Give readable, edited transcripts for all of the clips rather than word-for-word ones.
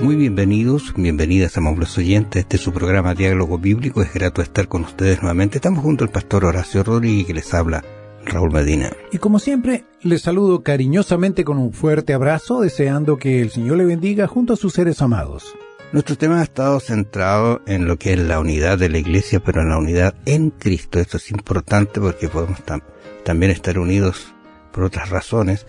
Muy bienvenidos, bienvenidas, amables oyentes. Este es su programa Diálogo Bíblico. Es grato estar con ustedes nuevamente. Estamos junto al pastor Horacio Rodríguez, que les habla Raúl Medina. Y como siempre, les saludo cariñosamente con un fuerte abrazo, deseando que el Señor le bendiga junto a sus seres amados. Nuestro tema ha estado centrado en lo que es la unidad de la Iglesia, pero en la unidad en Cristo. Esto es importante porque podemos también estar unidos por otras razones.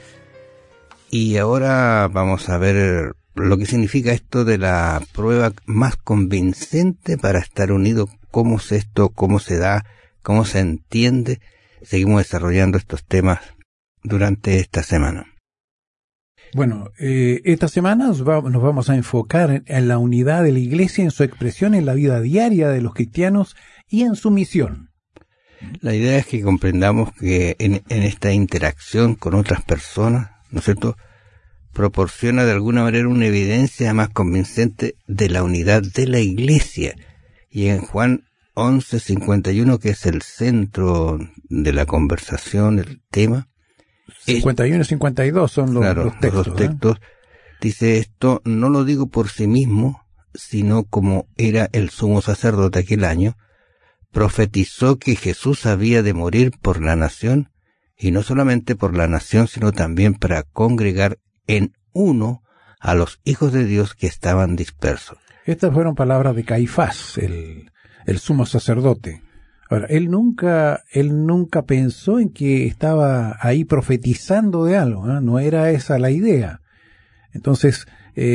Y ahora vamos a ver lo que significa esto de la prueba más convincente para estar unido. ¿Cómo es esto? ¿Cómo se da? ¿Cómo se entiende? Seguimos desarrollando estos temas durante esta semana. Bueno, esta semana nos vamos a enfocar en la unidad de la Iglesia, en su expresión en la vida diaria de los cristianos y en su misión. La idea es que comprendamos que en esta interacción con otras personas, ¿no es cierto?, proporciona de alguna manera una evidencia más convincente de la unidad de la Iglesia. Y en Juan 11:51, que es el centro de la conversación, el tema, 51 y 52 son los textos. Los dos textos. Dice esto: no lo digo por sí mismo, sino como era el sumo sacerdote aquel año, profetizó que Jesús había de morir por la nación, y no solamente por la nación, sino también para congregar en uno a los hijos de Dios que estaban dispersos. Estas fueron palabras de Caifás, el sumo sacerdote. Ahora, él nunca pensó en que estaba ahí profetizando de algo, ¿eh? No era esa la idea. Entonces,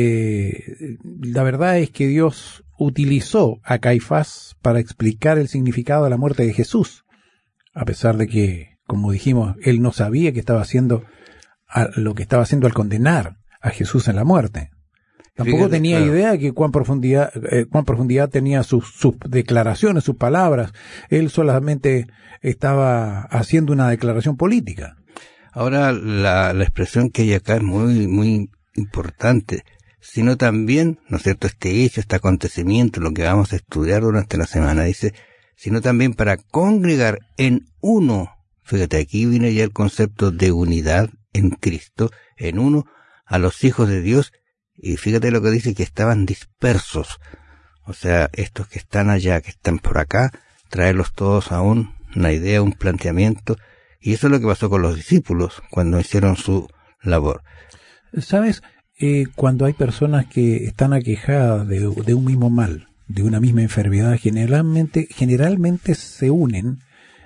la verdad es que Dios utilizó a Caifás para explicar el significado de la muerte de Jesús, a pesar de que, como dijimos, él no sabía que estaba haciendo lo que estaba haciendo al condenar a Jesús en la muerte. Tampoco tenía idea de que cuán profundidad tenía sus declaraciones, sus palabras. Él solamente estaba haciendo una declaración política. Ahora, la expresión que hay acá es muy, muy importante, sino también, ¿no es cierto?, este hecho, este acontecimiento, lo que vamos a estudiar durante la semana, dice, sino también para congregar en uno. Fíjate, aquí viene ya el concepto de unidad en Cristo, en uno, a los hijos de Dios. Y fíjate lo que dice, que estaban dispersos. O sea, estos que están allá, que están por acá, traerlos todos a una idea, un planteamiento. Y eso es lo que pasó con los discípulos cuando hicieron su labor. ¿Sabes? Cuando hay personas que están aquejadas de un mismo mal, de una misma enfermedad, generalmente se unen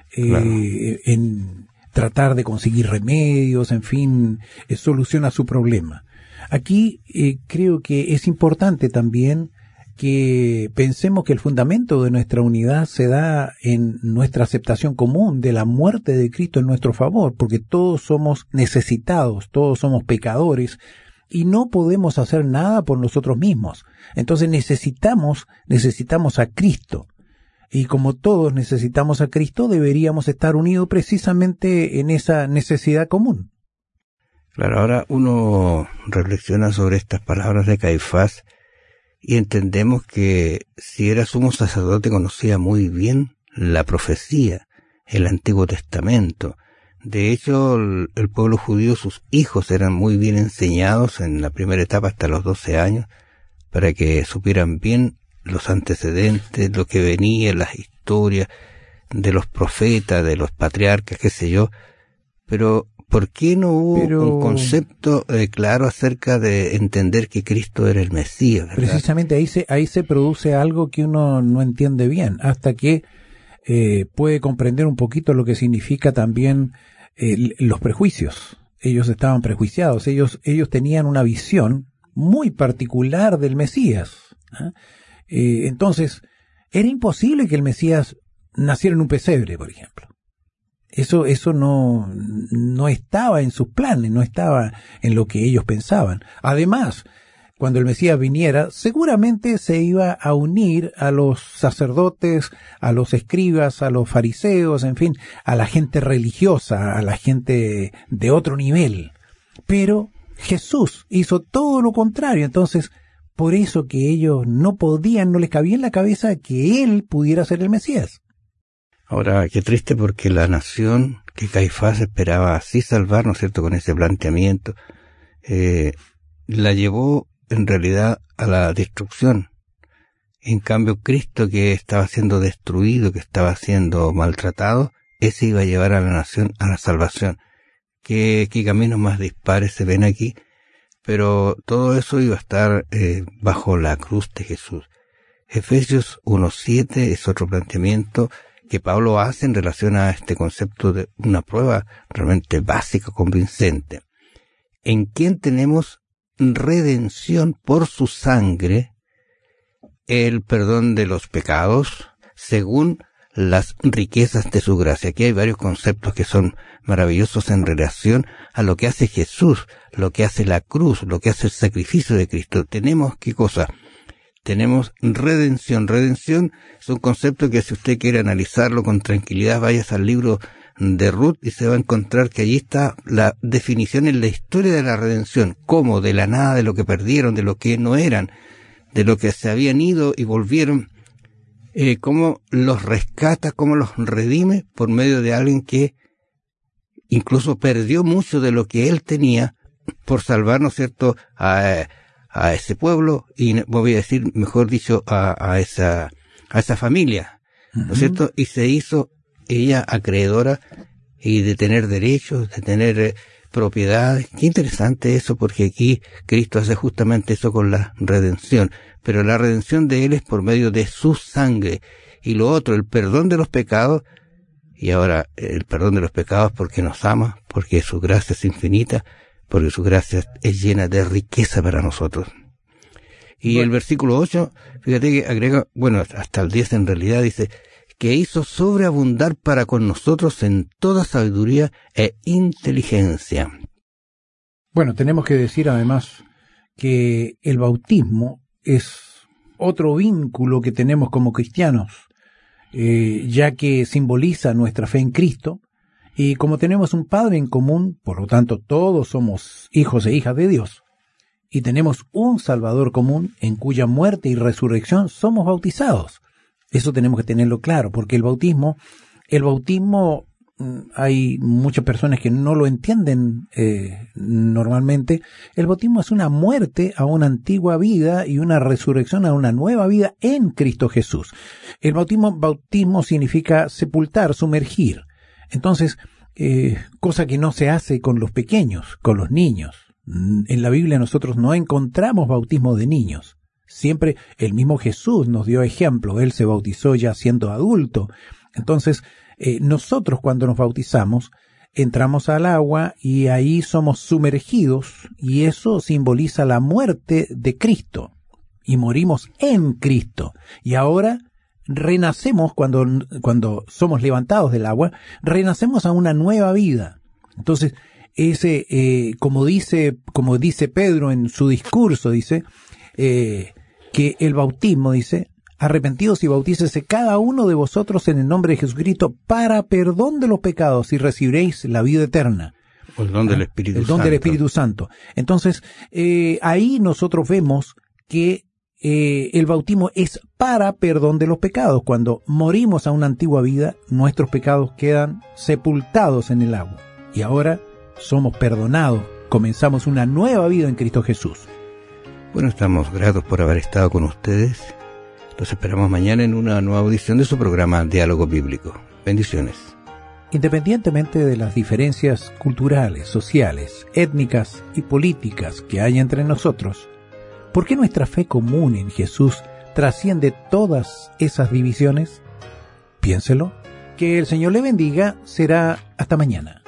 en tratar de conseguir remedios, en fin, solución a su problema. Aquí creo que es importante también que pensemos que el fundamento de nuestra unidad se da en nuestra aceptación común de la muerte de Cristo en nuestro favor, porque todos somos necesitados, todos somos pecadores y no podemos hacer nada por nosotros mismos. Entonces necesitamos a Cristo. Y como todos necesitamos a Cristo, deberíamos estar unidos precisamente en esa necesidad común. Claro, ahora uno reflexiona sobre estas palabras de Caifás y entendemos que si era sumo sacerdote conocía muy bien la profecía, el Antiguo Testamento. De hecho, el pueblo judío, sus hijos eran muy bien enseñados en la primera etapa hasta los 12 años para que supieran bien los antecedentes, lo que venía, las historias de los profetas, de los patriarcas, qué sé yo. Pero ¿por qué no hubo un concepto claro acerca de entender que Cristo era el Mesías, ¿verdad? Precisamente ahí se produce algo que uno no entiende bien, hasta que puede comprender un poquito lo que significa también los prejuicios. Ellos estaban prejuiciados, ellos tenían una visión muy particular del Mesías, ¿eh? Entonces, era imposible que el Mesías naciera en un pesebre, por ejemplo. Eso no estaba en sus planes, no estaba en lo que ellos pensaban. Además, cuando el Mesías viniera, seguramente se iba a unir a los sacerdotes, a los escribas, a los fariseos, en fin, a la gente religiosa, a la gente de otro nivel. Pero Jesús hizo todo lo contrario, entonces por eso que ellos no les cabía en la cabeza que él pudiera ser el Mesías. Ahora, qué triste, porque la nación que Caifás esperaba así salvar, ¿no es cierto?, con ese planteamiento, la llevó en realidad a la destrucción. En cambio, Cristo, que estaba siendo destruido, que estaba siendo maltratado, ese iba a llevar a la nación a la salvación. ¿Qué caminos más dispares se ven aquí? Pero todo eso iba a estar bajo la cruz de Jesús. Efesios 1:7 es otro planteamiento que Pablo hace en relación a este concepto de una prueba realmente básica, convincente. En quien tenemos redención por su sangre, el perdón de los pecados, según las riquezas de su gracia. Aquí hay varios conceptos que son maravillosos en relación a lo que hace Jesús, lo que hace la cruz, lo que hace el sacrificio de Cristo. Tenemos, ¿qué cosa? Tenemos redención. Redención es un concepto que si usted quiere analizarlo con tranquilidad, vayas al libro de Ruth y se va a encontrar que allí está la definición en la historia de la redención, cómo de la nada, de lo que perdieron, de lo que no eran, de lo que se habían ido y volvieron, cómo los rescata, cómo los redime por medio de alguien que incluso perdió mucho de lo que él tenía por salvar, ¿no es cierto?, a ese pueblo y voy a decir, mejor dicho, a esa familia, ¿no es cierto? Y se hizo ella acreedora y de tener derechos, de tener propiedades. Qué interesante eso, porque aquí Cristo hace justamente eso con la redención, pero la redención de Él es por medio de su sangre. Y lo otro, el perdón de los pecados, y ahora el perdón de los pecados porque nos ama, porque su gracia es infinita, porque su gracia es llena de riqueza para nosotros. Y el versículo 8, fíjate que agrega, bueno, hasta el 10 en realidad dice, que hizo sobreabundar para con nosotros en toda sabiduría e inteligencia. Bueno, tenemos que decir además que el bautismo es otro vínculo que tenemos como cristianos, ya que simboliza nuestra fe en Cristo, y como tenemos un Padre en común, por lo tanto todos somos hijos e hijas de Dios, y tenemos un Salvador común en cuya muerte y resurrección somos bautizados. Eso tenemos que tenerlo claro, porque el bautismo, hay muchas personas que no lo entienden normalmente. El bautismo es una muerte a una antigua vida y una resurrección a una nueva vida en Cristo Jesús. El bautismo significa sepultar, sumergir. Entonces, cosa que no se hace con los pequeños, con los niños. En la Biblia nosotros no encontramos bautismo de niños. Siempre el mismo Jesús nos dio ejemplo. Él se bautizó ya siendo adulto. Entonces, nosotros cuando nos bautizamos, entramos al agua y ahí somos sumergidos, y eso simboliza la muerte de Cristo. Y morimos en Cristo. Y ahora renacemos cuando somos levantados del agua, renacemos a una nueva vida. Entonces, como dice Pedro en su discurso, dice, que el bautismo, dice, arrepentidos y bautícese cada uno de vosotros en el nombre de Jesucristo para perdón de los pecados y recibiréis la vida eterna. El don del Espíritu Santo. El don del Espíritu Santo. Entonces, ahí nosotros vemos que el bautismo es para perdón de los pecados. Cuando morimos a una antigua vida, nuestros pecados quedan sepultados en el agua. Y ahora somos perdonados, comenzamos una nueva vida en Cristo Jesús. Bueno, estamos gratos por haber estado con ustedes. Los esperamos mañana en una nueva audición de su programa Diálogo Bíblico. Bendiciones. Independientemente de las diferencias culturales, sociales, étnicas y políticas que hay entre nosotros, ¿por qué nuestra fe común en Jesús trasciende todas esas divisiones? Piénselo. Que el Señor le bendiga. Será hasta mañana.